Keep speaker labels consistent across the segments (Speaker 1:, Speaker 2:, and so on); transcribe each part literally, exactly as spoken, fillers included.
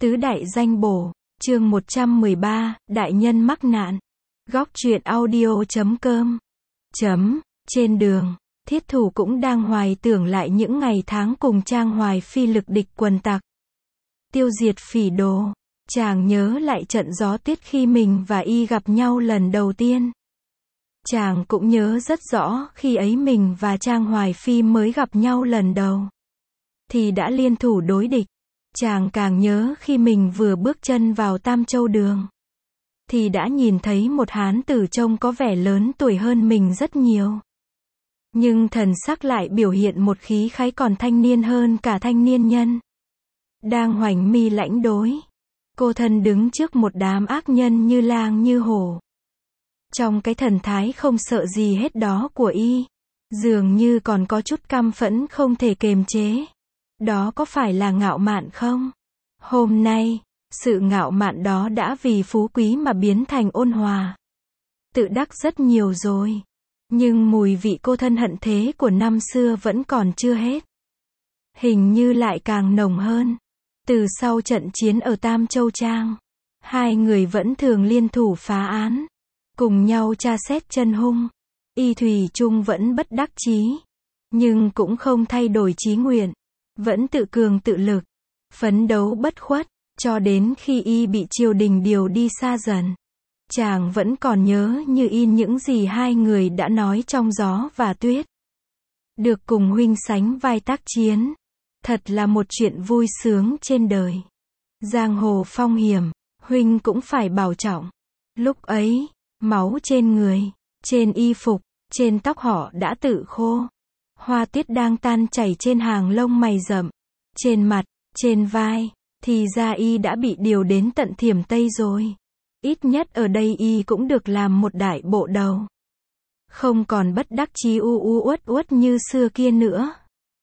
Speaker 1: Tứ đại danh bổ, chương một trăm mười ba, đại nhân mắc nạn. Góc truyện audio chấm com. Chấm, trên đường, Thiết Thủ cũng đang hoài tưởng lại những ngày tháng cùng Trang Hoài Phi lực địch quần tặc. Tiêu diệt phỉ đồ, chàng nhớ lại trận gió tuyết khi mình và y gặp nhau lần đầu tiên. Chàng cũng nhớ rất rõ khi ấy mình và Trang Hoài Phi mới gặp nhau lần đầu thì đã liên thủ đối địch. Chàng càng nhớ khi mình vừa bước chân vào Tam Châu Đường thì đã nhìn thấy một hán tử trông có vẻ lớn tuổi hơn mình rất nhiều, nhưng thần sắc lại biểu hiện một khí khái còn thanh niên hơn cả thanh niên nhân. Đang hoành mi lãnh đối, cô thân đứng trước một đám ác nhân như lang như hổ. Trong cái thần thái không sợ gì hết đó của y, dường như còn có chút căm phẫn không thể kềm chế. Đó có phải là ngạo mạn không? Hôm nay, sự ngạo mạn đó đã vì phú quý mà biến thành ôn hòa, tự đắc rất nhiều rồi. Nhưng mùi vị cô thân hận thế của năm xưa vẫn còn chưa hết. Hình như lại càng nồng hơn. Từ sau trận chiến ở Tam Châu Trang, hai người vẫn thường liên thủ phá án, cùng nhau tra xét chân hung. Y thủy chung vẫn bất đắc chí, nhưng cũng không thay đổi chí nguyện, vẫn tự cường tự lực, phấn đấu bất khuất, cho đến khi y bị triều đình điều đi xa dần. Chàng vẫn còn nhớ như in những gì hai người đã nói trong gió và tuyết. Được cùng huynh sánh vai tác chiến, thật là một chuyện vui sướng trên đời. Giang hồ phong hiểm, huynh cũng phải bảo trọng. Lúc ấy, máu trên người, trên y phục, trên tóc họ đã tự khô. Hoa tuyết đang tan chảy trên hàng lông mày rậm, trên mặt, trên vai, thì ra y đã bị điều đến tận Thiểm Tây rồi. Ít nhất ở đây y cũng được làm một đại bộ đầu. Không còn bất đắc chí u u uất uất như xưa kia nữa.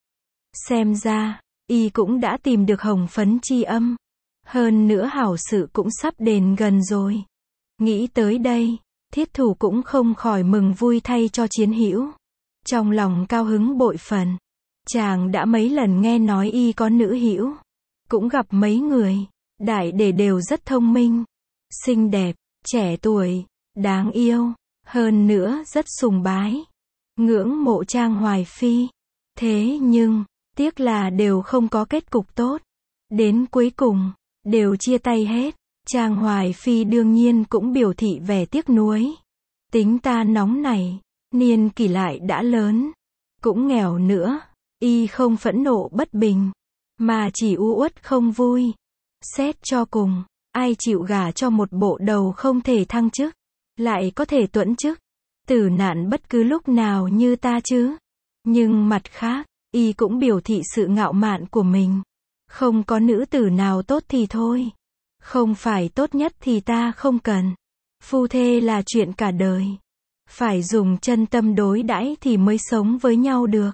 Speaker 1: Xem ra, y cũng đã tìm được hồng phấn chi âm. Hơn nữa hảo sự cũng sắp đến gần rồi. Nghĩ tới đây, Thiết Thủ cũng không khỏi mừng vui thay cho chiến hữu. Trong lòng cao hứng bội phần. Chàng đã mấy lần nghe nói y có nữ hữu, cũng gặp mấy người, đại để đều rất thông minh, xinh đẹp, trẻ tuổi, đáng yêu, hơn nữa rất sùng bái, ngưỡng mộ Trang Hoài Phi. Thế nhưng, tiếc là đều không có kết cục tốt. Đến cuối cùng, đều chia tay hết. Trang Hoài Phi đương nhiên cũng biểu thị vẻ tiếc nuối. Tính ta nóng này, niên kỷ lại đã lớn, cũng nghèo nữa, y không phẫn nộ bất bình, mà chỉ u uất không vui. Xét cho cùng, ai chịu gả cho một bộ đầu không thể thăng chức, lại có thể tuẫn chức, tử nạn bất cứ lúc nào như ta chứ. Nhưng mặt khác, y cũng biểu thị sự ngạo mạn của mình. Không có nữ tử nào tốt thì thôi. Không phải tốt nhất thì ta không cần. Phu thê là chuyện cả đời. Phải dùng chân tâm đối đãi thì mới sống với nhau được.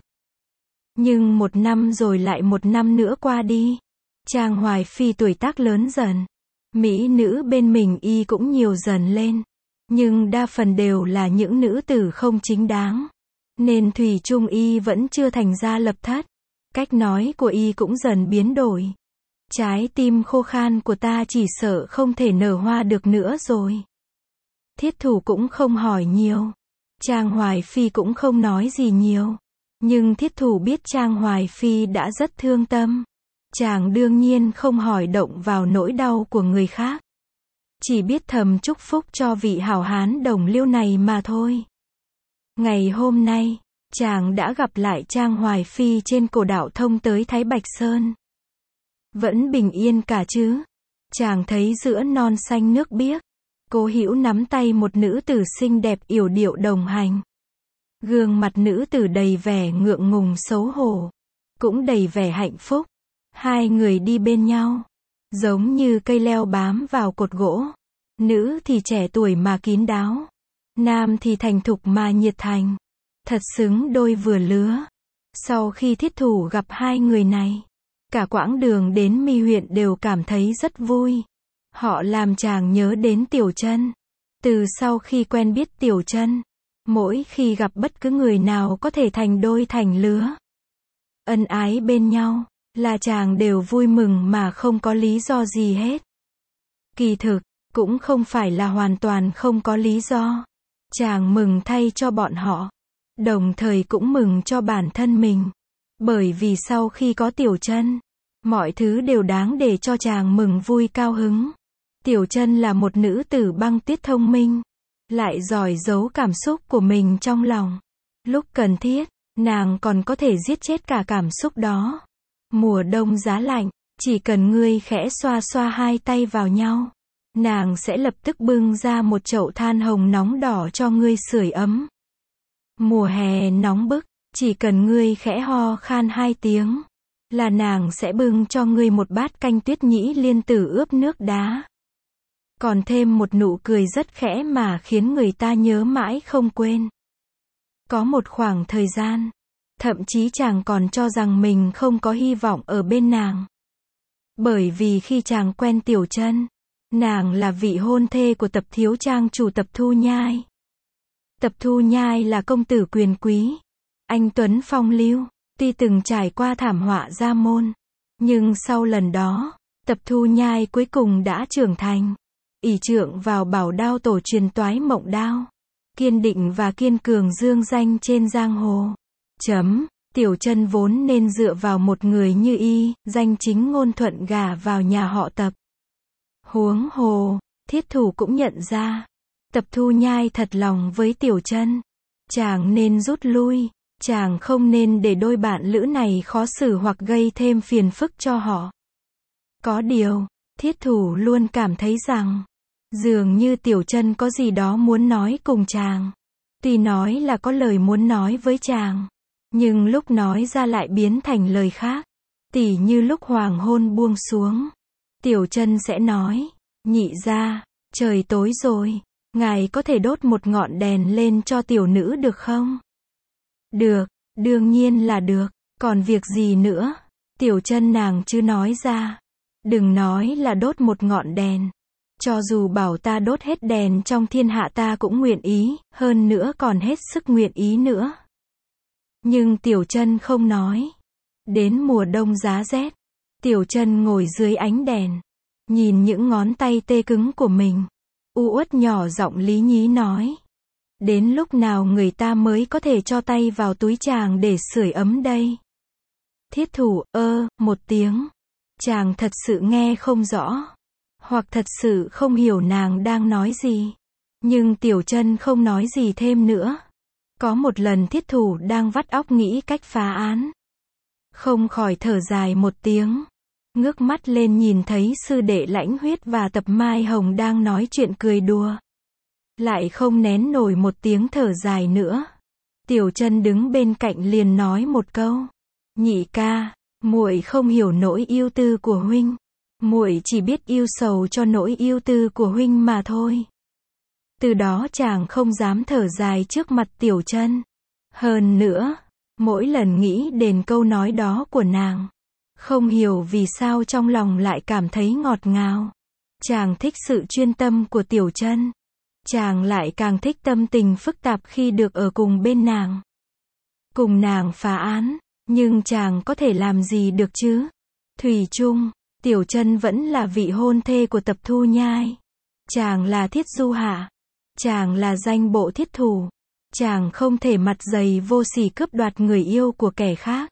Speaker 1: Nhưng một năm rồi lại một năm nữa qua đi. Trang Hoài Phi tuổi tác lớn dần. Mỹ nữ bên mình y cũng nhiều dần lên. Nhưng đa phần đều là những nữ tử không chính đáng. Nên thủy chung y vẫn chưa thành ra lập thất. Cách nói của y cũng dần biến đổi. Trái tim khô khan của ta chỉ sợ không thể nở hoa được nữa rồi. Thiết Thủ cũng không hỏi nhiều. Trang Hoài Phi cũng không nói gì nhiều. Nhưng Thiết Thủ biết Trang Hoài Phi đã rất thương tâm. Chàng đương nhiên không hỏi động vào nỗi đau của người khác. Chỉ biết thầm chúc phúc cho vị hảo hán đồng liêu này mà thôi. Ngày hôm nay, chàng đã gặp lại Trang Hoài Phi trên cổ đạo thông tới Thái Bạch Sơn. Vẫn bình yên cả chứ? Chàng thấy giữa non xanh nước biếc, Cố Hữu nắm tay một nữ tử xinh đẹp yểu điệu đồng hành. Gương mặt nữ tử đầy vẻ ngượng ngùng xấu hổ, cũng đầy vẻ hạnh phúc. Hai người đi bên nhau, giống như cây leo bám vào cột gỗ. Nữ thì trẻ tuổi mà kín đáo, nam thì thành thục mà nhiệt thành. Thật xứng đôi vừa lứa. Sau khi Thiết Thủ gặp hai người này, cả quãng đường đến Mi huyện đều cảm thấy rất vui. Họ làm chàng nhớ đến Tiểu Chân. Từ sau khi quen biết Tiểu Chân, mỗi khi gặp bất cứ người nào có thể thành đôi thành lứa, ân ái bên nhau, là chàng đều vui mừng mà không có lý do gì hết. Kỳ thực, cũng không phải là hoàn toàn không có lý do. Chàng mừng thay cho bọn họ, đồng thời cũng mừng cho bản thân mình. Bởi vì sau khi có Tiểu Chân, mọi thứ đều đáng để cho chàng mừng vui cao hứng. Tiểu Chân là một nữ tử băng tuyết thông minh, lại giỏi giấu cảm xúc của mình trong lòng. Lúc cần thiết, nàng còn có thể giết chết cả cảm xúc đó. Mùa đông giá lạnh, chỉ cần ngươi khẽ xoa xoa hai tay vào nhau, nàng sẽ lập tức bưng ra một chậu than hồng nóng đỏ cho ngươi sưởi ấm. Mùa hè nóng bức, chỉ cần ngươi khẽ ho khan hai tiếng, là nàng sẽ bưng cho ngươi một bát canh tuyết nhĩ liên tử ướp nước đá. Còn thêm một nụ cười rất khẽ mà khiến người ta nhớ mãi không quên. Có một khoảng thời gian, thậm chí chàng còn cho rằng mình không có hy vọng ở bên nàng. Bởi vì khi chàng quen Tiểu Chân, nàng là vị hôn thê của Tập thiếu trang chủ Tập Thu Nhai. Tập Thu Nhai là công tử quyền quý, anh tuấn phong lưu, tuy từng trải qua thảm họa gia môn, nhưng sau lần đó, Tập Thu Nhai cuối cùng đã trưởng thành, ỷ trượng vào bảo đao tổ truyền toái mộng đao, kiên định và kiên cường dương danh trên giang hồ. Chấm, Tiểu Chân vốn nên dựa vào một người như y, danh chính ngôn thuận gả vào nhà họ Tập. Huống hồ, Thiết Thủ cũng nhận ra, Tập Thu Nhai thật lòng với Tiểu Chân, chàng nên rút lui, chàng không nên để đôi bạn lữ này khó xử hoặc gây thêm phiền phức cho họ. Có điều, Thiết Thủ luôn cảm thấy rằng, dường như Tiểu Chân có gì đó muốn nói cùng chàng. Tuy nói là có lời muốn nói với chàng, nhưng lúc nói ra lại biến thành lời khác. Tỉ như lúc hoàng hôn buông xuống, Tiểu Chân sẽ nói, nhị gia, trời tối rồi, ngài có thể đốt một ngọn đèn lên cho tiểu nữ được không? Được, đương nhiên là được, còn việc gì nữa? Tiểu Chân nàng chứ nói ra. Đừng nói là đốt một ngọn đèn. Cho dù bảo ta đốt hết đèn trong thiên hạ ta cũng nguyện ý, hơn nữa còn hết sức nguyện ý nữa. Nhưng Tiểu Chân không nói. Đến mùa đông giá rét, Tiểu Chân ngồi dưới ánh đèn, nhìn những ngón tay tê cứng của mình, u uất nhỏ giọng lý nhí nói. Đến lúc nào người ta mới có thể cho tay vào túi chàng để sưởi ấm đây? Thiết Thủ, ơ, một tiếng. Chàng thật sự nghe không rõ, hoặc thật sự không hiểu nàng đang nói gì. Nhưng Tiểu Chân không nói gì thêm nữa. Có một lần Thiết Thủ đang vắt óc nghĩ cách phá án, không khỏi thở dài một tiếng, ngước mắt lên nhìn thấy sư đệ Lãnh Huyết và Tập Mai Hồng đang nói chuyện cười đùa, lại không nén nổi một tiếng thở dài nữa. Tiểu Chân đứng bên cạnh liền nói một câu, nhị ca, muội không hiểu nỗi yêu tư của huynh, muội chỉ biết yêu sầu cho nỗi yêu tư của huynh mà thôi. Từ đó chàng không dám thở dài trước mặt Tiểu Chân. Hơn nữa, mỗi lần nghĩ đến câu nói đó của nàng, không hiểu vì sao trong lòng lại cảm thấy ngọt ngào. Chàng thích sự chuyên tâm của Tiểu Chân. Chàng lại càng thích tâm tình phức tạp khi được ở cùng bên nàng. Cùng nàng phá án, nhưng chàng có thể làm gì được chứ? Thủy chung, Tiểu Chân vẫn là vị hôn thê của Tập Thu Nhai. Chàng là Thiết Du Hạ. Chàng là danh bộ Thiết Thủ. Chàng không thể mặt dày vô sỉ cướp đoạt người yêu của kẻ khác.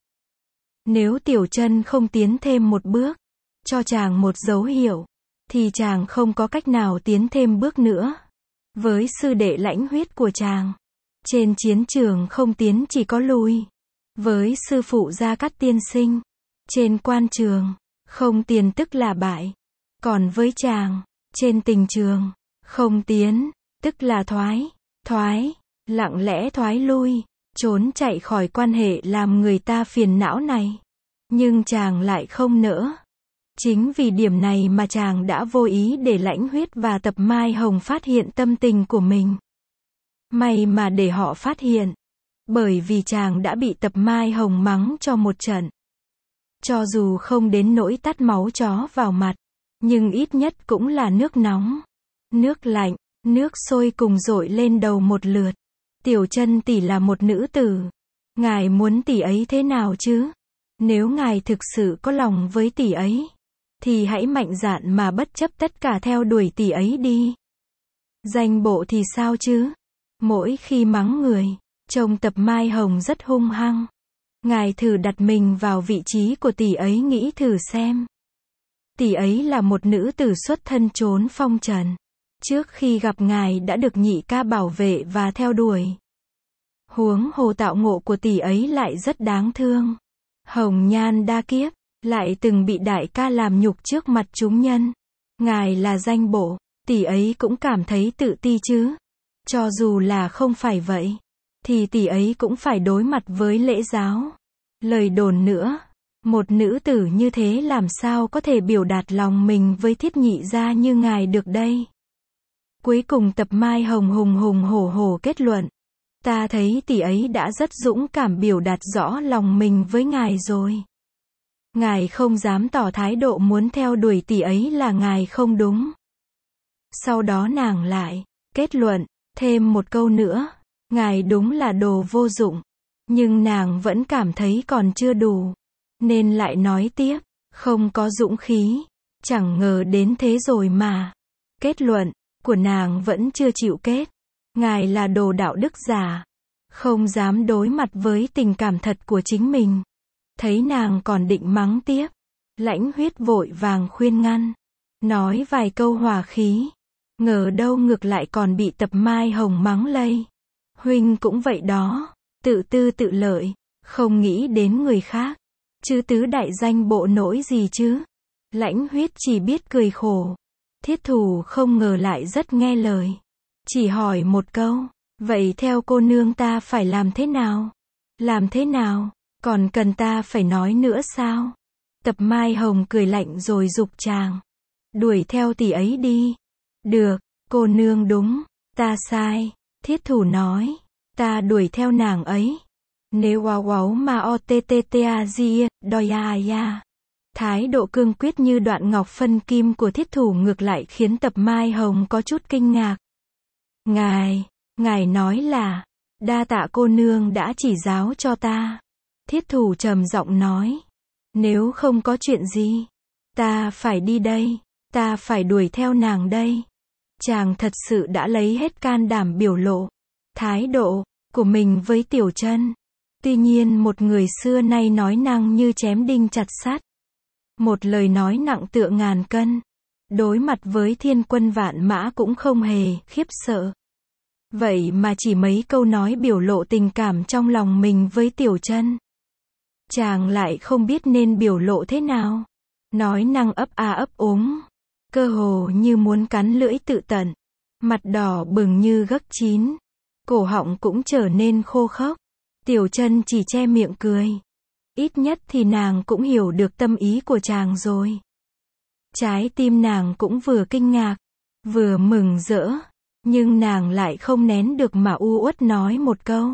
Speaker 1: Nếu Tiểu Chân không tiến thêm một bước, cho chàng một dấu hiệu, thì chàng không có cách nào tiến thêm bước nữa. Với sư đệ Lãnh Huyết của chàng, trên chiến trường không tiến chỉ có lui. Với sư phụ Gia Cát tiên sinh, trên quan trường, không tiến tức là bại. Còn với chàng, trên tình trường, không tiến, tức là thoái, thoái, lặng lẽ thoái lui, trốn chạy khỏi quan hệ làm người ta phiền não này. Nhưng chàng lại không nỡ. Chính vì điểm này mà chàng đã vô ý để Lãnh Huyết và Tập Mai Hồng phát hiện tâm tình của mình. May mà để họ phát hiện. Bởi vì chàng đã bị Tập Mai Hồng mắng cho một trận. Cho dù không đến nỗi tát máu chó vào mặt, nhưng ít nhất cũng là nước nóng, nước lạnh, nước sôi cùng dội lên đầu một lượt. Tiểu Chân tỷ là một nữ tử. Ngài muốn tỷ ấy thế nào chứ? Nếu ngài thực sự có lòng với tỷ ấy, thì hãy mạnh dạn mà bất chấp tất cả theo đuổi tỷ ấy đi. Danh bộ thì sao chứ? Mỗi khi mắng người, trông Tập Mai Hồng rất hung hăng. Ngài thử đặt mình vào vị trí của tỷ ấy nghĩ thử xem. Tỷ ấy là một nữ tử xuất thân trốn phong trần. Trước khi gặp ngài đã được nhị ca bảo vệ và theo đuổi. Huống hồ tạo ngộ của tỷ ấy lại rất đáng thương. Hồng nhan đa kiếp, lại từng bị đại ca làm nhục trước mặt chúng nhân. Ngài là danh bộ, tỷ ấy cũng cảm thấy tự ti chứ. Cho dù là không phải vậy, thì tỷ ấy cũng phải đối mặt với lễ giáo. Lời đồn nữa, một nữ tử như thế làm sao có thể biểu đạt lòng mình với Thiết nhị gia như ngài được đây. Cuối cùng Tập Mai Hồng hùng hùng hổ hổ kết luận. Ta thấy tỷ ấy đã rất dũng cảm biểu đạt rõ lòng mình với ngài rồi. Ngài không dám tỏ thái độ muốn theo đuổi tỷ ấy là ngài không đúng. Sau đó nàng lại kết luận thêm một câu nữa, ngài đúng là đồ vô dụng. Nhưng nàng vẫn cảm thấy còn chưa đủ, nên lại nói tiếp, không có dũng khí, chẳng ngờ đến thế rồi mà. Kết luận của nàng vẫn chưa chịu kết. Ngài là đồ đạo đức giả, không dám đối mặt với tình cảm thật của chính mình. Thấy nàng còn định mắng tiếp, Lãnh Huyết vội vàng khuyên ngăn, nói vài câu hòa khí. Ngờ đâu ngược lại còn bị Tập Mai Hồng mắng lây. Huynh cũng vậy đó, tự tư tự lợi, không nghĩ đến người khác. Chứ tứ đại danh bộ nỗi gì chứ? Lãnh Huyết chỉ biết cười khổ. Thiết Thủ không ngờ lại rất nghe lời. Chỉ hỏi một câu, vậy theo cô nương ta phải làm thế nào? Làm thế nào? Còn cần ta phải nói nữa sao? Tập Mai Hồng cười lạnh rồi giục chàng. Đuổi theo tỷ ấy đi. Được, cô nương đúng, ta sai. Thiết Thủ nói, ta đuổi theo nàng ấy. Nếu wow wow mà o t t t a di, đòi à ya. Thái độ cương quyết như đoạn ngọc phân kim của Thiết Thủ ngược lại khiến Tập Mai Hồng có chút kinh ngạc. Ngài, ngài nói là, đa tạ cô nương đã chỉ giáo cho ta. Thiết Thủ trầm giọng nói, nếu không có chuyện gì, ta phải đi đây, ta phải đuổi theo nàng đây. Chàng thật sự đã lấy hết can đảm biểu lộ thái độ của mình với Tiểu Chân. Tuy nhiên một người xưa nay nói năng như chém đinh chặt sắt. Một lời nói nặng tựa ngàn cân. Đối mặt với thiên quân vạn mã cũng không hề khiếp sợ. Vậy mà chỉ mấy câu nói biểu lộ tình cảm trong lòng mình với Tiểu Chân. Chàng lại không biết nên biểu lộ thế nào. Nói năng ấp a ấp úng. Cơ hồ như muốn cắn lưỡi tự tận. Mặt đỏ bừng như gấc chín. Cổ họng cũng trở nên khô khốc. Tiểu Chân chỉ che miệng cười. Ít nhất thì nàng cũng hiểu được tâm ý của chàng rồi. Trái tim nàng cũng vừa kinh ngạc, vừa mừng rỡ. Nhưng nàng lại không nén được mà u uất nói một câu.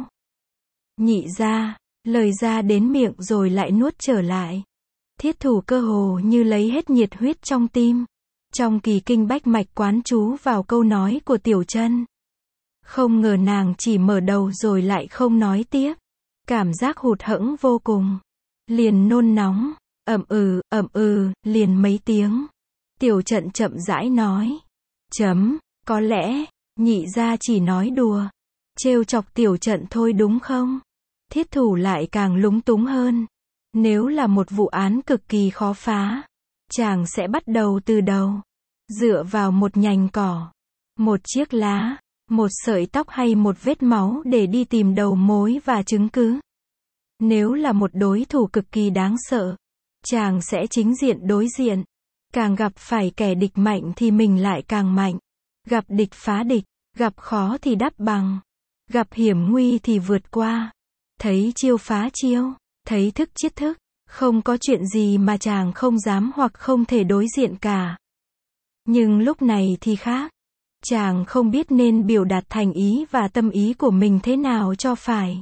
Speaker 1: Nhị gia, lời ra đến miệng rồi lại nuốt trở lại. Thiết Thủ cơ hồ như lấy hết nhiệt huyết trong tim. Trong kỳ kinh bách mạch quán chú vào câu nói của Tiểu Chân. Không ngờ nàng chỉ mở đầu rồi lại không nói tiếp. Cảm giác hụt hẫng vô cùng. Liền nôn nóng, ậm ừ, ậm ừ, liền mấy tiếng. Tiểu Trận chậm rãi nói. Chấm, có lẽ, nhị gia chỉ nói đùa. Trêu chọc Tiểu Trận thôi đúng không? Thiết Thủ lại càng lúng túng hơn. Nếu là một vụ án cực kỳ khó phá, chàng sẽ bắt đầu từ đầu. Dựa vào một nhành cỏ, một chiếc lá, một sợi tóc hay một vết máu để đi tìm đầu mối và chứng cứ. Nếu là một đối thủ cực kỳ đáng sợ, chàng sẽ chính diện đối diện. Càng gặp phải kẻ địch mạnh thì mình lại càng mạnh. Gặp địch phá địch, gặp khó thì đắp bằng. Gặp hiểm nguy thì vượt qua. Thấy chiêu phá chiêu, thấy thức chiết thức. Không có chuyện gì mà chàng không dám hoặc không thể đối diện cả. Nhưng lúc này thì khác. Chàng không biết nên biểu đạt thành ý và tâm ý của mình thế nào cho phải.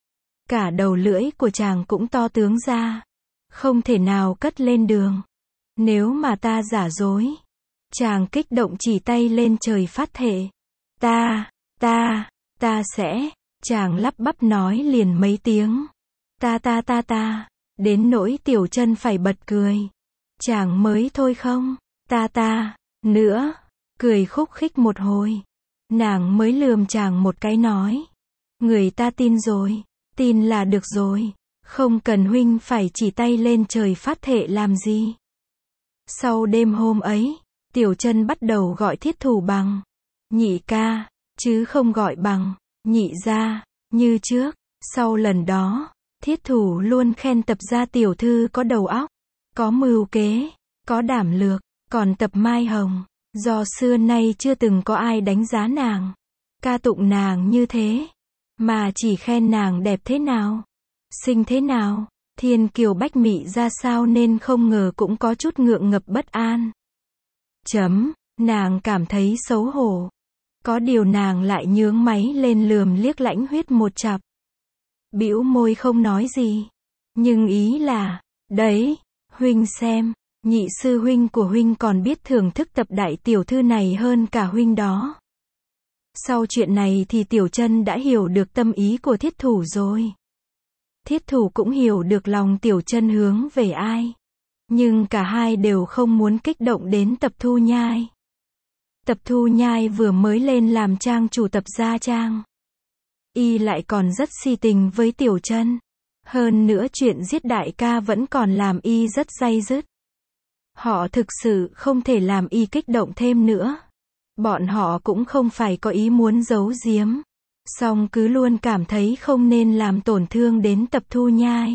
Speaker 1: Cả đầu lưỡi của chàng cũng to tướng ra. Không thể nào cất lên đường. Nếu mà ta giả dối. Chàng kích động chỉ tay lên trời phát thệ. Ta, ta, ta sẽ. Chàng lắp bắp nói liền mấy tiếng. Ta ta ta ta. đến nỗi Tiểu Chân phải bật cười. Chàng mới thôi không, ta ta, nữa, cười khúc khích một hồi. Nàng mới lườm chàng một cái nói. Người ta tin rồi, tin là được rồi, không cần huynh phải chỉ tay lên trời phát thệ làm gì. Sau đêm hôm ấy, Tiểu Chân bắt đầu gọi Thiết Thủ bằng nhị ca, chứ không gọi bằng nhị gia, như trước. Sau lần đó, Thiết Thủ luôn khen Tập gia tiểu thư có đầu óc, có mưu kế, có đảm lược, còn Tập Mai Hồng, do xưa nay chưa từng có ai đánh giá nàng, ca tụng nàng như thế, mà chỉ khen nàng đẹp thế nào, xinh thế nào, thiên kiều bách mị ra sao nên không ngờ cũng có chút ngượng ngập bất an. Chấm, nàng cảm thấy xấu hổ. Có điều nàng lại nhướng máy lên lườm liếc Lãnh Huyết một chặp. Bĩu môi không nói gì. Nhưng ý là, đấy, huynh xem, nhị sư huynh của huynh còn biết thưởng thức Tập đại tiểu thư này hơn cả huynh đó. Sau chuyện này thì Tiểu Chân đã hiểu được tâm ý của Thiết Thủ rồi. Thiết Thủ cũng hiểu được lòng Tiểu Chân hướng về ai. Nhưng cả hai đều không muốn kích động đến Tập Thu Nhai. Tập Thu Nhai vừa mới lên làm trang chủ Tập gia trang. Y lại còn rất si tình với Tiểu Chân. Hơn nữa chuyện giết đại ca vẫn còn làm Y rất day dứt. Họ thực sự không thể làm Y kích động thêm nữa. Bọn họ cũng không phải có ý muốn giấu giếm. Song cứ luôn cảm thấy không nên làm tổn thương đến Tập Thu Nhai.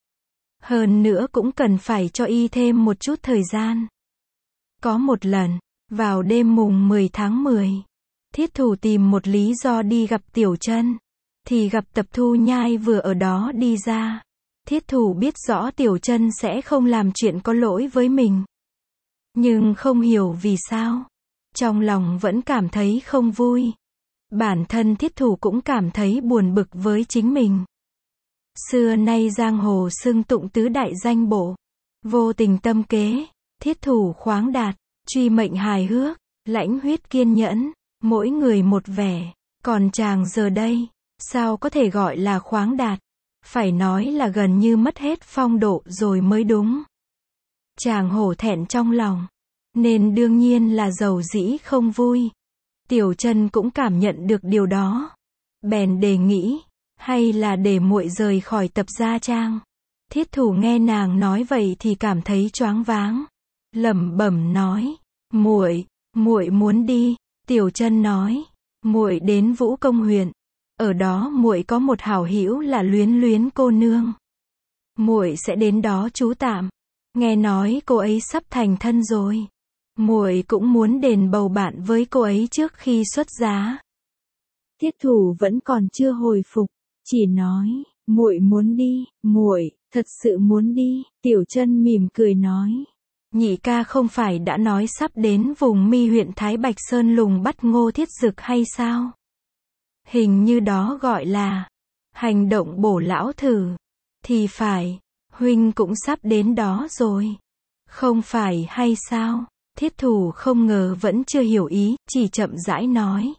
Speaker 1: Hơn nữa cũng cần phải cho Y thêm một chút thời gian. Có một lần, vào đêm mùng mười tháng mười, Thiết Thủ tìm một lý do đi gặp Tiểu Chân, thì gặp Tập Thu Nhai vừa ở đó đi ra. Thiết Thủ biết rõ Tiểu Chân sẽ không làm chuyện có lỗi với mình. Nhưng không hiểu vì sao, trong lòng vẫn cảm thấy không vui. Bản thân Thiết Thủ cũng cảm thấy buồn bực với chính mình. Xưa nay giang hồ xưng tụng tứ đại danh bộ, vô tình tâm kế, Thiết Thủ khoáng đạt, truy mệnh hài hước, Lãnh Huyết kiên nhẫn, mỗi người một vẻ. Còn chàng giờ đây, sao có thể gọi là khoáng đạt? Phải nói là gần như mất hết phong độ rồi mới đúng. Chàng hổ thẹn trong lòng, nên đương nhiên là giàu dĩ không vui. Tiểu Chân cũng cảm nhận được điều đó, bèn đề nghị, hay là để muội rời khỏi Tập gia trang. Thiết Thủ nghe nàng nói vậy thì cảm thấy choáng váng, lẩm bẩm nói, muội, muội muốn đi. Tiểu Chân nói, muội đến Vũ Công huyện, ở đó muội có một hảo hữu là Luyến Luyến cô nương, muội sẽ đến đó trú tạm. Nghe nói cô ấy sắp thành thân rồi, muội cũng muốn đền bầu bạn với cô ấy trước khi xuất giá. Thiết Thủ vẫn còn chưa hồi phục, chỉ nói, muội muốn đi, muội thật sự muốn đi. Tiểu Chân mỉm cười nói, nhị ca không phải đã nói sắp đến vùng Mi huyện Thái Bạch Sơn lùng bắt Ngô Thiết Dực hay sao? Hình như đó gọi là hành động bổ lão thử. Thì phải, huynh cũng sắp đến đó rồi. Không phải hay sao? Thiết Thủ không ngờ vẫn chưa hiểu ý, chỉ chậm rãi nói.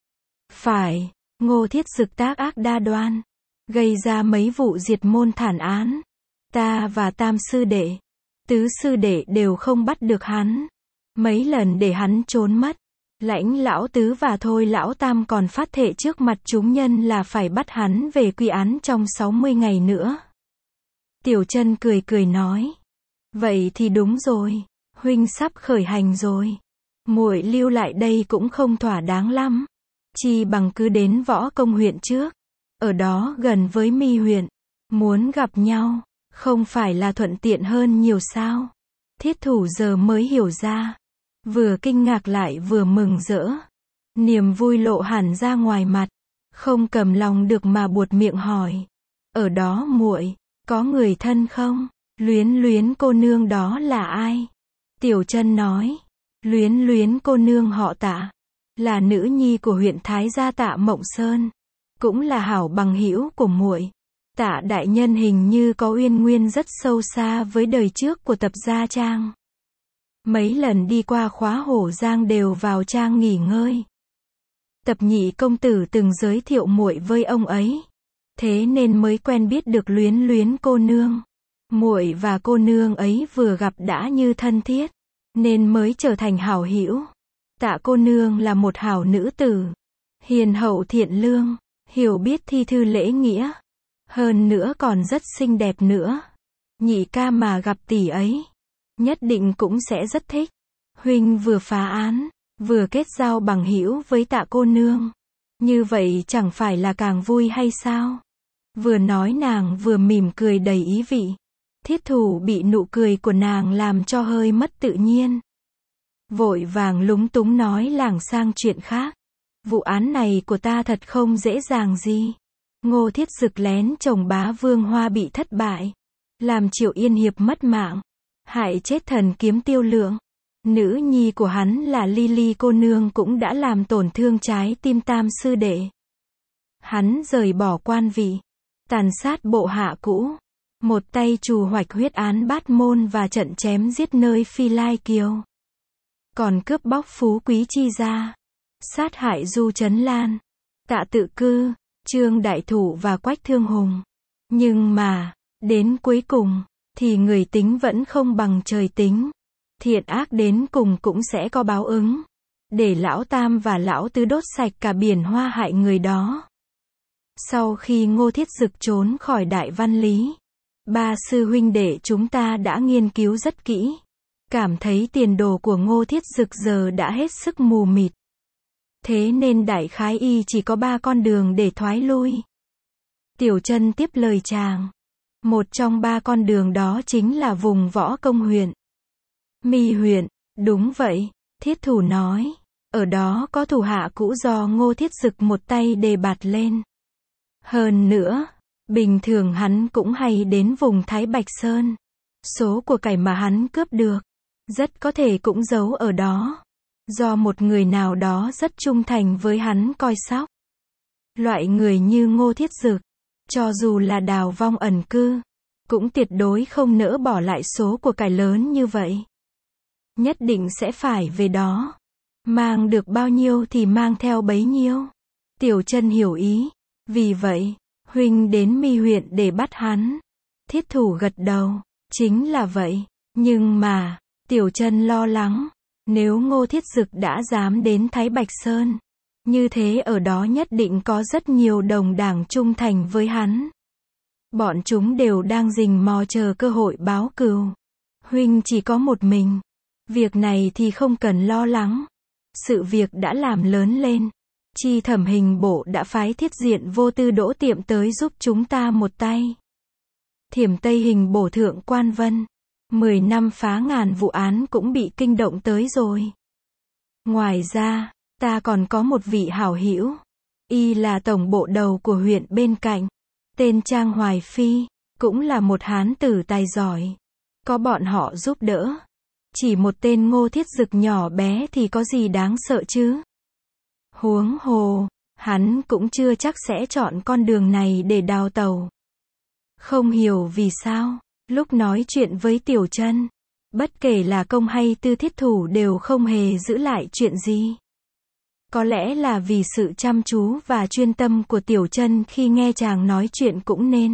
Speaker 1: Phải, Ngô Thiết Dực tác ác đa đoan, gây ra mấy vụ diệt môn thảm án. Ta và Tam sư đệ, Tứ sư đệ đều không bắt được hắn. Mấy lần để hắn trốn mất. Lãnh lão tứ và Thôi lão tam còn phát thệ trước mặt chúng nhân là phải bắt hắn về quy án trong sáu mươi ngày nữa. Tiểu Chân cười cười nói, vậy thì đúng rồi, huynh sắp khởi hành rồi, muội lưu lại đây cũng không thỏa đáng lắm, chi bằng cứ đến Võ Công huyện trước, ở đó gần với Mi huyện, muốn gặp nhau, không phải là thuận tiện hơn nhiều sao? Thiết Thủ giờ mới hiểu ra, vừa kinh ngạc lại vừa mừng rỡ, niềm vui lộ hẳn ra ngoài mặt, không cầm lòng được mà buột miệng hỏi, ở đó muội có người thân không? Luyến Luyến cô nương đó là ai? Tiểu Chân nói, Luyến Luyến cô nương họ Tạ, là nữ nhi của huyện Thái gia Tạ Mộng Sơn, cũng là hảo bằng hữu của muội. Tạ đại nhân hình như có uyên nguyên rất sâu xa với đời trước của Tập gia trang. Mấy lần đi qua khóa Hổ Giang đều vào trang nghỉ ngơi. Tập nhị công tử từng giới thiệu muội với ông ấy, thế nên mới quen biết được Luyến Luyến cô nương. Muội và cô nương ấy vừa gặp đã như thân thiết, nên mới trở thành hảo hữu. Tạ cô nương là một hảo nữ tử, hiền hậu thiện lương, hiểu biết thi thư lễ nghĩa, hơn nữa còn rất xinh đẹp nữa. Nhị ca mà gặp tỷ ấy, nhất định cũng sẽ rất thích. Huynh vừa phá án, vừa kết giao bằng hữu với Tạ cô nương, như vậy chẳng phải là càng vui hay sao? Vừa nói nàng vừa mỉm cười đầy ý vị. Thiết Thủ bị nụ cười của nàng làm cho hơi mất tự nhiên, vội vàng lúng túng nói lảng sang chuyện khác. Vụ án này của ta thật không dễ dàng gì. Ngô Thiết Dực lén chồng Bá Vương Hoa bị thất bại, làm Triệu Yên Hiệp mất mạng, hại chết thần kiếm Tiêu Lượng. Nữ nhi của hắn là Ly Ly cô nương cũng đã làm tổn thương trái tim Tam sư đệ. Hắn rời bỏ quan vị, tàn sát bộ hạ cũ, một tay trù hoạch huyết án Bát Môn và trận chém giết nơi Phi Lai Kiều, còn cướp bóc phú quý chi gia, sát hại Du Chấn Lan, Tạ Tự Cư, Trương Đại Thủ và Quách Thương Hùng. Nhưng mà, đến cuối cùng, thì người tính vẫn không bằng trời tính. Thiện ác đến cùng cũng sẽ có báo ứng. Để lão Tam và lão Tứ đốt sạch cả biển hoa hại người đó. Sau khi Ngô Thiết Dực trốn khỏi Đại Văn Lý, ba sư huynh đệ chúng ta đã nghiên cứu rất kỹ, cảm thấy tiền đồ của Ngô Thiết Dực giờ đã hết sức mù mịt. Thế nên đại khái y chỉ có ba con đường để thoái lui. Tiểu Chân tiếp lời chàng. Một trong ba con đường đó chính là vùng Võ Công huyện. Mi huyện, đúng vậy, Thiết Thủ nói. Ở đó có thủ hạ cũ do Ngô Thiết Dực một tay đề bạt lên. Hơn nữa, bình thường hắn cũng hay đến vùng Thái Bạch Sơn. Số của cải mà hắn cướp được, rất có thể cũng giấu ở đó. Do một người nào đó rất trung thành với hắn coi sóc. Loại người như Ngô Thiết Dực, cho dù là đào vong ẩn cư, cũng tuyệt đối không nỡ bỏ lại số của cải lớn như vậy. Nhất định sẽ phải về đó. Mang được bao nhiêu thì mang theo bấy nhiêu. Tiểu Chân hiểu ý. Vì vậy, huynh đến Mi huyện để bắt hắn. Thiết Thủ gật đầu. Chính là vậy. Nhưng mà, Tiểu Chân lo lắng. Nếu Ngô Thiết Dực đã dám đến Thái Bạch Sơn, như thế ở đó nhất định có rất nhiều đồng đảng trung thành với hắn. Bọn chúng đều đang rình mò chờ cơ hội báo cừu. Huynh chỉ có một mình. Việc này thì không cần lo lắng. Sự việc đã làm lớn lên. Chi Thẩm Hình Bộ đã phái Thiết Diện Vô Tư Đỗ Tiệm tới giúp chúng ta một tay. Thiểm Tây Hình Bổ Thượng Quan Vân. Mười năm phá ngàn vụ án cũng bị kinh động tới rồi. Ngoài ra, ta còn có một vị hảo hữu. Y là tổng bộ đầu của huyện bên cạnh. Tên Trang Hoài Phi, cũng là một hán tử tài giỏi. Có bọn họ giúp đỡ. Chỉ một tên Ngô Thiết Dực nhỏ bé thì có gì đáng sợ chứ? Huống hồ, hắn cũng chưa chắc sẽ chọn con đường này để đào tẩu. Không hiểu vì sao, lúc nói chuyện với Tiểu Chân, bất kể là công hay tư Thiết Thủ đều không hề giữ lại chuyện gì. Có lẽ là vì sự chăm chú và chuyên tâm của Tiểu Chân khi nghe chàng nói chuyện cũng nên.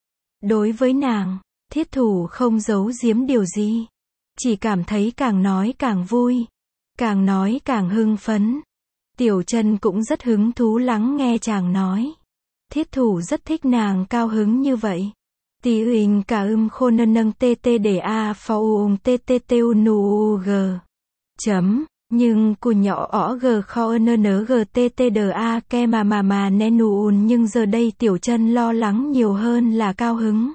Speaker 1: Đối với nàng, Thiết Thủ không giấu giếm điều gì. Chỉ cảm thấy càng nói càng vui. Càng nói càng hưng phấn. Tiểu Chân cũng rất hứng thú lắng nghe chàng nói. Thiết Thủ rất thích nàng cao hứng như vậy. Tí huỳnh cả ưm khô nân nâng tê tê để a phao ung tê tê tê u nu g. Chấm. Nhưng cu nhỏ ỏ g kho nơ nớ g tê tê đờ a ke mà mà mà nè nù un. Nhưng giờ đây Tiểu Chân lo lắng nhiều hơn là cao hứng.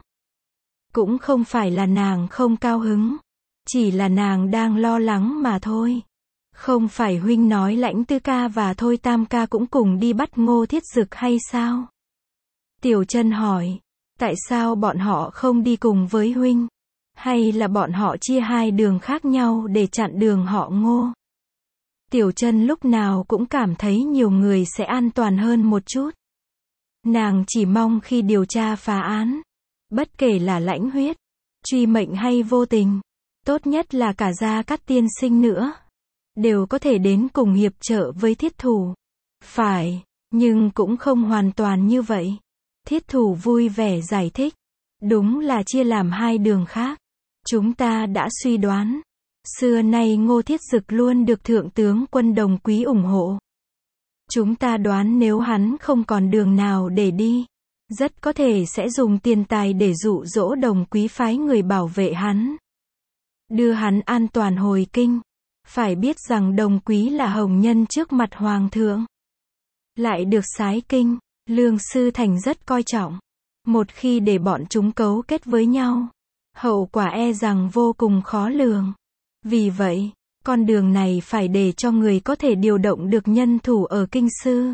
Speaker 1: Cũng không phải là nàng không cao hứng. Chỉ là nàng đang lo lắng mà thôi. Không phải huynh nói Lãnh Tư ca và Thôi Tam ca cũng cùng đi bắt Ngô Thiết Dực hay sao? Tiểu Chân hỏi. Tại sao bọn họ không đi cùng với huynh? Hay là bọn họ chia hai đường khác nhau để chặn đường họ Ngô? Tiểu Chân lúc nào cũng cảm thấy nhiều người sẽ an toàn hơn một chút. Nàng chỉ mong khi điều tra phá án, bất kể là lãnh huyết, truy mệnh hay vô tình, tốt nhất là cả Gia Cát tiên sinh nữa, đều có thể đến cùng hiệp trợ với Thiết Thủ. Phải, nhưng cũng không hoàn toàn như vậy. Thiết Thủ vui vẻ giải thích. Đúng là chia làm hai đường khác. Chúng ta đã suy đoán. Xưa nay Ngô Thiết Dực luôn được Thượng tướng quân Đồng Quý ủng hộ. Chúng ta đoán nếu hắn không còn đường nào để đi, rất có thể sẽ dùng tiền tài để dụ dỗ Đồng Quý phái người bảo vệ hắn, đưa hắn an toàn hồi kinh. Phải biết rằng Đồng Quý là hồng nhân trước mặt hoàng thượng, lại được sái kinh, Lương Sư Thành rất coi trọng. Một khi để bọn chúng cấu kết với nhau, hậu quả e rằng vô cùng khó lường. Vì vậy, con đường này phải để cho người có thể điều động được nhân thủ ở kinh sư,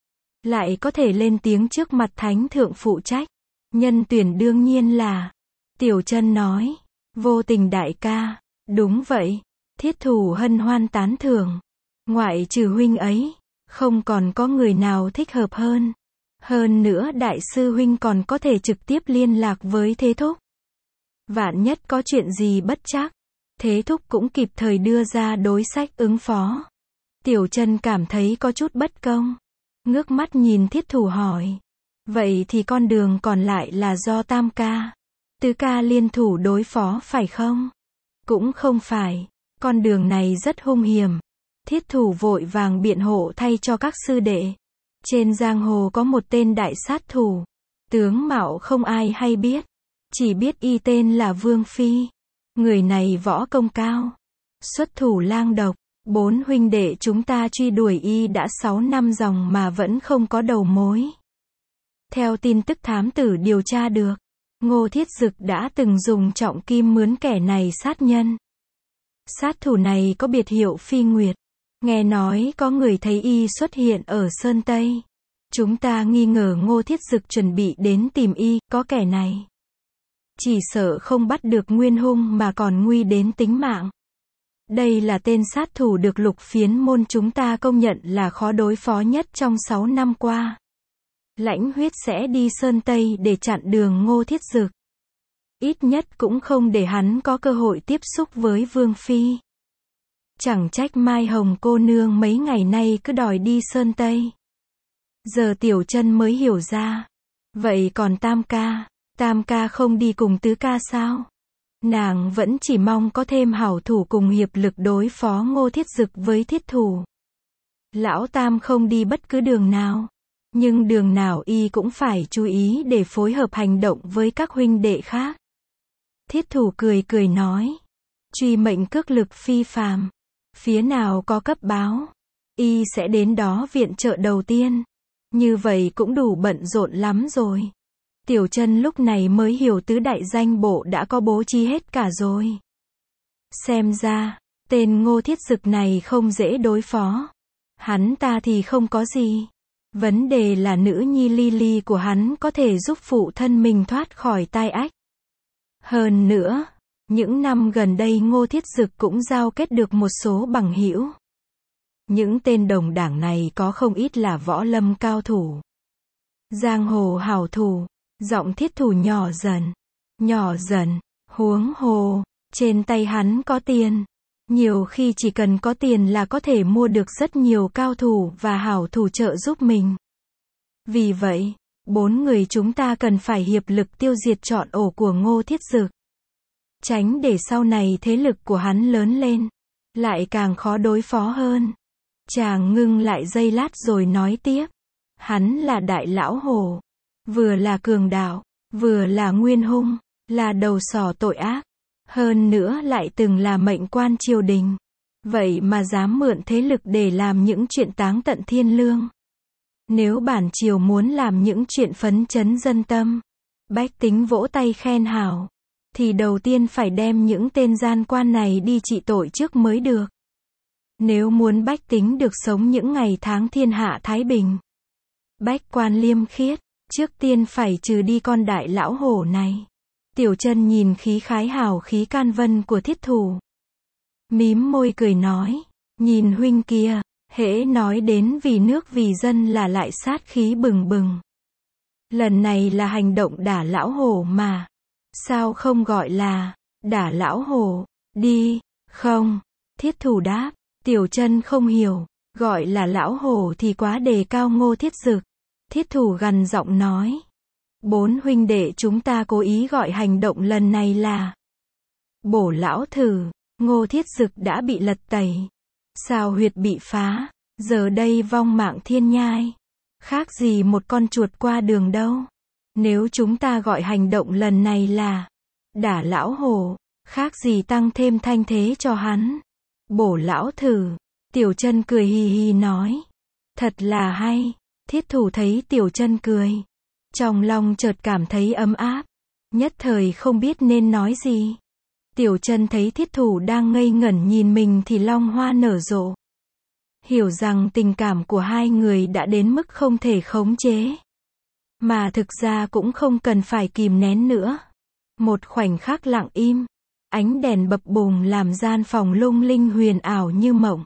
Speaker 1: lại có thể lên tiếng trước mặt thánh thượng phụ trách. Nhân tuyển đương nhiên là Tiểu Chân nói. Vô Tình đại ca, đúng vậy. Thiết Thủ hân hoan tán thưởng. Ngoại trừ huynh ấy, không còn có người nào thích hợp hơn. Hơn nữa đại sư huynh còn có thể trực tiếp liên lạc với Thế Thúc. Vạn nhất có chuyện gì bất trắc, Thế Thúc cũng kịp thời đưa ra đối sách ứng phó. Tiểu Chân cảm thấy có chút bất công, ngước mắt nhìn Thiết Thủ hỏi. Vậy thì con đường còn lại là do Tam ca, Tứ ca liên thủ đối phó phải không? Cũng không phải. Con đường này rất hung hiểm. Thiết Thủ vội vàng biện hộ thay cho các sư đệ. Trên giang hồ có một tên đại sát thủ, tướng mạo không ai hay biết, chỉ biết y tên là Vương Phi. Người này võ công cao, xuất thủ lang độc. Bốn huynh đệ chúng ta truy đuổi y đã sáu năm dòng mà vẫn không có đầu mối. Theo tin tức thám tử điều tra được, Ngô Thiết Dực đã từng dùng trọng kim mướn kẻ này sát nhân. Sát thủ này có biệt hiệu Phi Nguyệt. Nghe nói có người thấy y xuất hiện ở Sơn Tây. Chúng ta nghi ngờ Ngô Thiết Dực chuẩn bị đến tìm y, có kẻ này chỉ sợ không bắt được nguyên hung mà còn nguy đến tính mạng. Đây là tên sát thủ được Lục Phiến môn chúng ta công nhận là khó đối phó nhất trong sáu năm qua. Lãnh Huyết sẽ đi Sơn Tây để chặn đường Ngô Thiết Dực. Ít nhất cũng không để hắn có cơ hội tiếp xúc với Vương Phi. Chẳng trách Mai Hồng cô nương mấy ngày nay cứ đòi đi Sơn Tây. Giờ Tiểu Chân mới hiểu ra. Vậy còn Tam ca, Tam ca không đi cùng Tứ ca sao? Nàng vẫn chỉ mong có thêm hảo thủ cùng hiệp lực đối phó Ngô Thiết Dực với Thiết Thủ. Lão Tam không đi bất cứ đường nào, nhưng đường nào y cũng phải chú ý để phối hợp hành động với các huynh đệ khác. Thiết Thủ cười cười nói. Truy mệnh cước lực phi phàm. Phía nào có cấp báo, y sẽ đến đó viện trợ đầu tiên. Như vậy cũng đủ bận rộn lắm rồi. Tiểu Chân lúc này mới hiểu tứ đại danh bộ đã có bố trí hết cả rồi. Xem ra, tên Ngô Thiết Dực này không dễ đối phó. Hắn ta thì không có gì. Vấn đề là nữ nhi Lily của hắn có thể giúp phụ thân mình thoát khỏi tai ách. Hơn nữa, những năm gần đây Ngô Thiết Dực cũng giao kết được một số bằng hữu. Những tên đồng đảng này có không ít là võ lâm cao thủ, giang hồ hảo thủ. Giọng Thiết Thủ nhỏ dần, nhỏ dần, huống hồ, trên tay hắn có tiền. Nhiều khi chỉ cần có tiền là có thể mua được rất nhiều cao thủ và hảo thủ trợ giúp mình. Vì vậy, bốn người chúng ta cần phải hiệp lực tiêu diệt trọn ổ của Ngô Thiết Dực. Tránh để sau này thế lực của hắn lớn lên, lại càng khó đối phó hơn. Chàng ngưng lại giây lát rồi nói tiếp. Hắn là đại lão hổ. Vừa là cường đạo, vừa là nguyên hung, là đầu sỏ tội ác. Hơn nữa lại từng là mệnh quan triều đình. Vậy mà dám mượn thế lực để làm những chuyện táng tận thiên lương. Nếu bản triều muốn làm những chuyện phấn chấn dân tâm, bách tính vỗ tay khen hảo, thì đầu tiên phải đem những tên gian quan này đi trị tội trước mới được. Nếu muốn bách tính được sống những ngày tháng thiên hạ thái bình, bách quan liêm khiết, trước tiên phải trừ đi con đại lão hổ này. Tiểu Chân nhìn khí khái hào khí can vân của Thiết Thủ, mím môi cười nói. Nhìn huynh kia, hễ nói đến vì nước vì dân là lại sát khí bừng bừng. Lần này là hành động đả lão hổ mà. Sao không gọi là đả lão hổ đi, không? Thiết Thủ đáp. Tiểu Chân không hiểu, gọi là lão hổ thì quá đề cao Ngô Thiết Dực. Thiết Thủ gằn giọng nói. Bốn huynh đệ chúng ta cố ý gọi hành động lần này là bổ lão thử. Ngô Thiết Dực đã bị lật tẩy. Sao huyệt bị phá. Giờ đây vong mạng thiên nhai. Khác gì một con chuột qua đường đâu. Nếu chúng ta gọi hành động lần này là đả lão hổ, khác gì tăng thêm thanh thế cho hắn. Bổ lão thử. Tiểu Chân cười hì hì nói. Thật là hay. Thiết Thủ thấy Tiểu Chân cười, trong lòng chợt cảm thấy ấm áp. Nhất thời không biết nên nói gì. Tiểu Chân thấy Thiết Thủ đang ngây ngẩn nhìn mình thì long hoa nở rộ. Hiểu rằng tình cảm của hai người đã đến mức không thể khống chế. Mà thực ra cũng không cần phải kìm nén nữa. Một khoảnh khắc lặng im. Ánh đèn bập bùng làm gian phòng lung linh huyền ảo như mộng.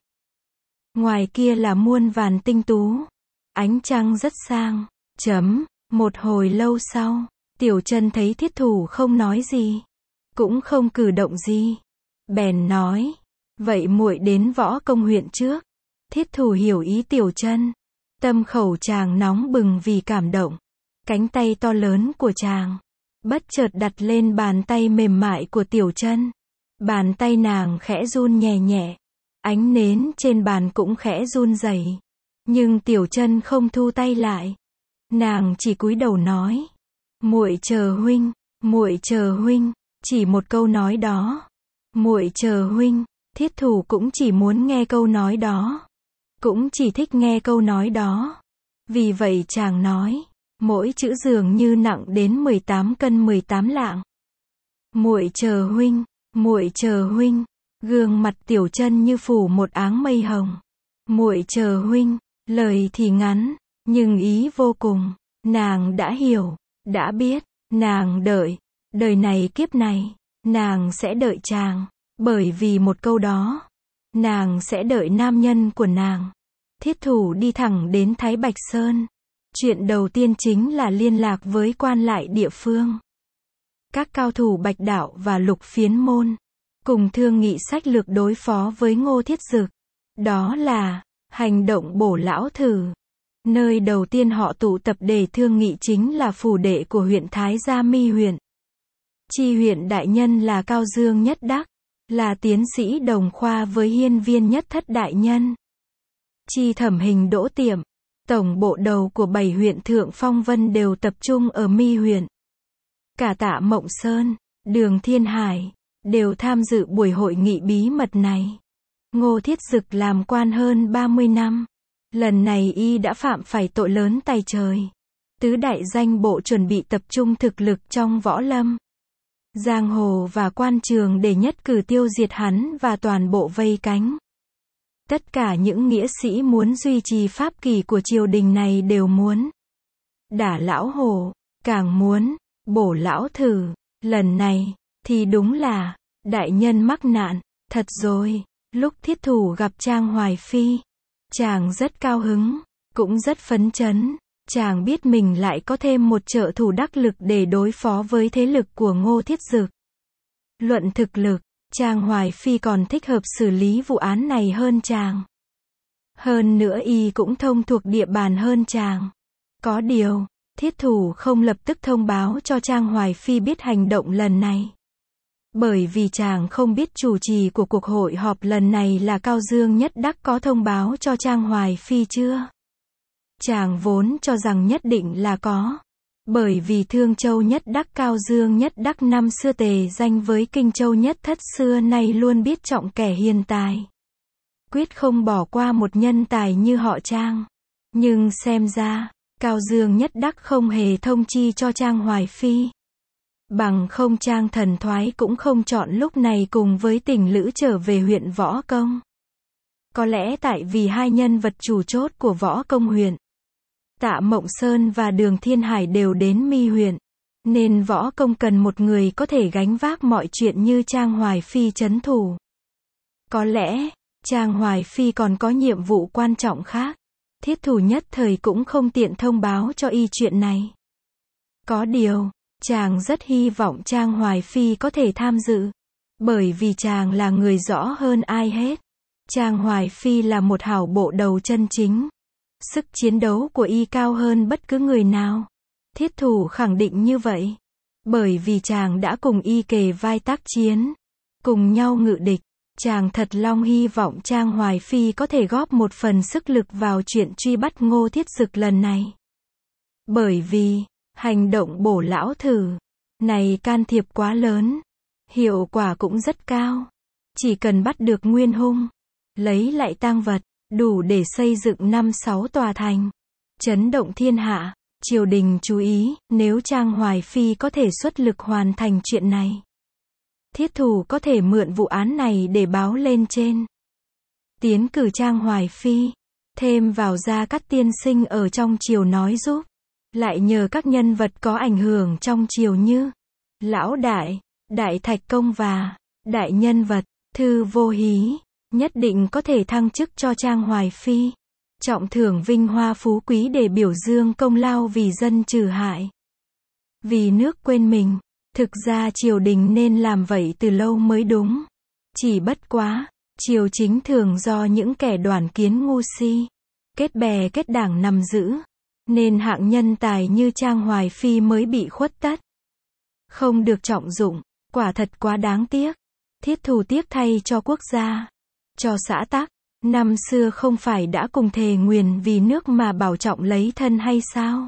Speaker 1: Ngoài kia là muôn vàn tinh tú. Ánh trăng rất sang. Chấm. Một hồi lâu sau, Tiểu Chân thấy Thiết Thủ không nói gì, cũng không cử động gì. Bèn nói. Vậy muội đến võ công huyện trước. Thiết Thủ hiểu ý Tiểu Chân. Tâm khẩu chàng nóng bừng vì cảm động. Cánh tay to lớn của chàng bất chợt đặt lên bàn tay mềm mại của Tiểu Chân. Bàn tay nàng khẽ run nhẹ nhẹ. Ánh nến trên bàn cũng khẽ run rẩy. Nhưng Tiểu Chân không thu tay lại. Nàng chỉ cúi đầu nói. Muội chờ huynh, muội chờ huynh. Chỉ một câu nói đó. Muội chờ huynh. Thiết Thủ cũng chỉ muốn nghe câu nói đó. Cũng chỉ thích nghe câu nói đó. Vì vậy chàng nói. Mỗi chữ dường như nặng đến mười tám cân mười tám lạng. Muội chờ huynh, muội chờ huynh. Gương mặt Tiểu Chân như phủ một áng mây hồng. Muội chờ huynh. Lời thì ngắn, nhưng ý vô cùng. Nàng đã hiểu, đã biết. Nàng đợi. Đời này kiếp này, nàng sẽ đợi chàng. Bởi vì một câu đó, nàng sẽ đợi nam nhân của nàng. Thiết Thủ đi thẳng đến Thái Bạch Sơn. Chuyện đầu tiên chính là liên lạc với quan lại địa phương. Các cao thủ Bạch Đạo và Lục Phiến Môn cùng thương nghị sách lược đối phó với Ngô Thiết Dực. Đó là hành động bổ lão thử. Nơi đầu tiên họ tụ tập để thương nghị chính là phủ đệ của huyện Thái Gia Mi huyện. Chi huyện đại nhân là Cao Dương Nhất Đắc, là tiến sĩ đồng khoa với hiên viên Nhất Thất đại nhân. Chi thẩm hình Đỗ Tiệm, tổng bộ đầu của bảy huyện Thượng Phong Vân đều tập trung ở Mi huyện. Cả Tạ Mộng Sơn, Đường Thiên Hải đều tham dự buổi hội nghị bí mật này. Ngô Thiết Dực làm quan hơn ba mươi năm. Lần này y đã phạm phải tội lớn tày trời. Tứ đại danh bộ chuẩn bị tập trung thực lực trong võ lâm, giang hồ và quan trường để nhất cử tiêu diệt hắn và toàn bộ vây cánh. Tất cả những nghĩa sĩ muốn duy trì pháp kỷ của triều đình này đều muốn đả lão hổ, càng muốn bổ lão thử. Lần này thì đúng là đại nhân mắc nạn thật rồi. Lúc Thiết Thủ gặp Trang Hoài Phi, chàng rất cao hứng, cũng rất phấn chấn. Chàng biết mình lại có thêm một trợ thủ đắc lực để đối phó với thế lực của Ngô Thiết Dực. Luận thực lực, Trang Hoài Phi còn thích hợp xử lý vụ án này hơn chàng. Hơn nữa y cũng thông thuộc địa bàn hơn chàng. Có điều, Thiết Thủ không lập tức thông báo cho Trang Hoài Phi biết hành động lần này. Bởi vì chàng không biết chủ trì của cuộc hội họp lần này là Cao Dương Nhất Đắc có thông báo cho Trang Hoài Phi chưa. Chàng vốn cho rằng nhất định là có. Bởi vì Thương Châu Nhất Đắc Cao Dương Nhất Đắc năm xưa tề danh với Kinh Châu Nhất Thất xưa nay luôn biết trọng kẻ hiền tài. Quyết không bỏ qua một nhân tài như họ Trang. Nhưng xem ra, Cao Dương Nhất Đắc không hề thông chi cho Trang Hoài Phi. Bằng không Trang Thần Thoái cũng không chọn lúc này cùng với Tình Lữ trở về huyện Võ Công. Có lẽ tại vì hai nhân vật chủ chốt của Võ Công huyện, Tạ Mộng Sơn và Đường Thiên Hải đều đến Mi huyện, nên Võ Công cần một người có thể gánh vác mọi chuyện như Trang Hoài Phi trấn thủ. Có lẽ, Trang Hoài Phi còn có nhiệm vụ quan trọng khác. Thiết Thủ nhất thời cũng không tiện thông báo cho y chuyện này. Có điều, chàng rất hy vọng Trang Hoài Phi có thể tham dự. Bởi vì chàng là người rõ hơn ai hết. Trang Hoài Phi là một hảo bộ đầu chân chính. Sức chiến đấu của y cao hơn bất cứ người nào. Thiết thủ khẳng định như vậy. Bởi vì chàng đã cùng y kề vai tác chiến, cùng nhau ngự địch. Chàng thật lòng hy vọng Trang Hoài Phi có thể góp một phần sức lực vào chuyện truy bắt Ngô Thiết Dực lần này. Bởi vì, hành động bổ lão thử này can thiệp quá lớn, hiệu quả cũng rất cao. Chỉ cần bắt được nguyên hung, lấy lại tang vật, đủ để xây dựng năm sáu tòa thành, chấn động thiên hạ. Triều đình chú ý, nếu Trang Hoài Phi có thể xuất lực hoàn thành chuyện này, Thiết thủ có thể mượn vụ án này để báo lên trên. Tiến cử Trang Hoài Phi, thêm vào Gia Cát tiên sinh ở trong triều nói giúp, lại nhờ các nhân vật có ảnh hưởng trong triều như Lão Đại, Đại Thạch Công và đại nhân vật Thư Vô Hí, nhất định có thể thăng chức cho Trang Hoài Phi, trọng thưởng vinh hoa phú quý để biểu dương công lao vì dân trừ hại, vì nước quên mình. Thực ra triều đình nên làm vậy từ lâu mới đúng. Chỉ bất quá, triều chính thường do những kẻ đoản kiến ngu si, kết bè kết đảng nằm giữ, nên hạng nhân tài như Trang Hoài Phi mới bị khuất tất, không được trọng dụng. Quả thật quá đáng tiếc. Thiết thủ tiếc thay cho quốc gia, cho xã tắc. Năm xưa không phải đã cùng thề nguyền vì nước mà bảo trọng lấy thân hay sao?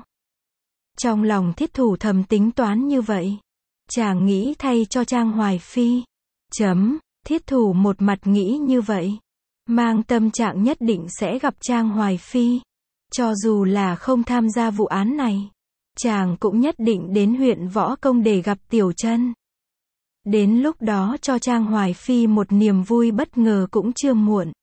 Speaker 1: Trong lòng thiết thủ thầm tính toán như vậy. Chàng nghĩ thay cho Trang Hoài Phi. Chấm, thiết thủ một mặt nghĩ như vậy. Mang tâm trạng nhất định sẽ gặp Trang Hoài Phi. Cho dù là không tham gia vụ án này, chàng cũng nhất định đến huyện Võ Công để gặp Tiểu Chân. Đến lúc đó cho Trang Hoài Phi một niềm vui bất ngờ cũng chưa muộn.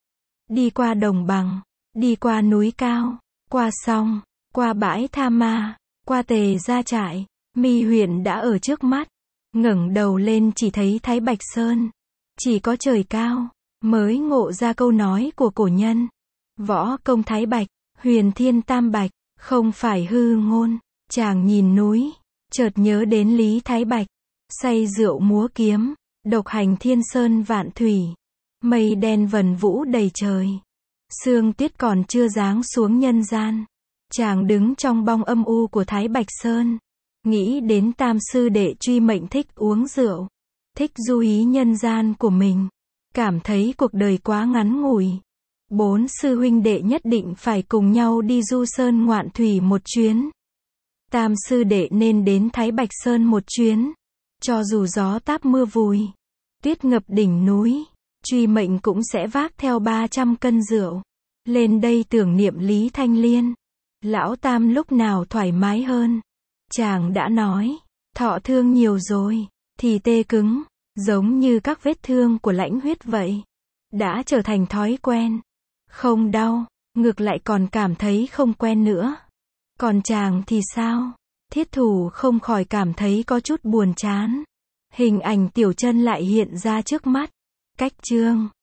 Speaker 1: Đi qua đồng bằng, đi qua núi cao, qua sông, qua bãi Tha Ma, qua Tề Gia Trại, Mi huyện đã ở trước mắt. Ngẩng đầu lên chỉ thấy Thái Bạch Sơn. Chỉ có trời cao, mới ngộ ra câu nói của cổ nhân. Võ công Thái Bạch, huyền thiên tam bạch, không phải hư ngôn. Chàng nhìn núi, chợt nhớ đến Lý Thái Bạch. Say rượu múa kiếm, độc hành thiên sơn vạn thủy. Mây đen vần vũ đầy trời. Sương tuyết còn chưa giáng xuống nhân gian. Chàng đứng trong bong âm u của Thái Bạch Sơn. Nghĩ đến tam sư đệ truy mệnh thích uống rượu, thích du hí nhân gian của mình. Cảm thấy cuộc đời quá ngắn ngủi. Bốn sư huynh đệ nhất định phải cùng nhau đi du sơn ngoạn thủy một chuyến. Tam sư đệ nên đến Thái Bạch Sơn một chuyến. Cho dù gió táp mưa vùi, tuyết ngập đỉnh núi, truy mệnh cũng sẽ vác theo ba trăm cân rượu. Lên đây tưởng niệm Lý Thanh Liên. Lão Tam lúc nào thoải mái hơn. Chàng đã nói, thọ thương nhiều rồi, thì tê cứng, giống như các vết thương của lãnh huyết vậy. Đã trở thành thói quen. Không đau, ngược lại còn cảm thấy không quen nữa. Còn chàng thì sao? Thiết thủ không khỏi cảm thấy có chút buồn chán. Hình ảnh Tiểu Chân lại hiện ra trước mắt. Cách chương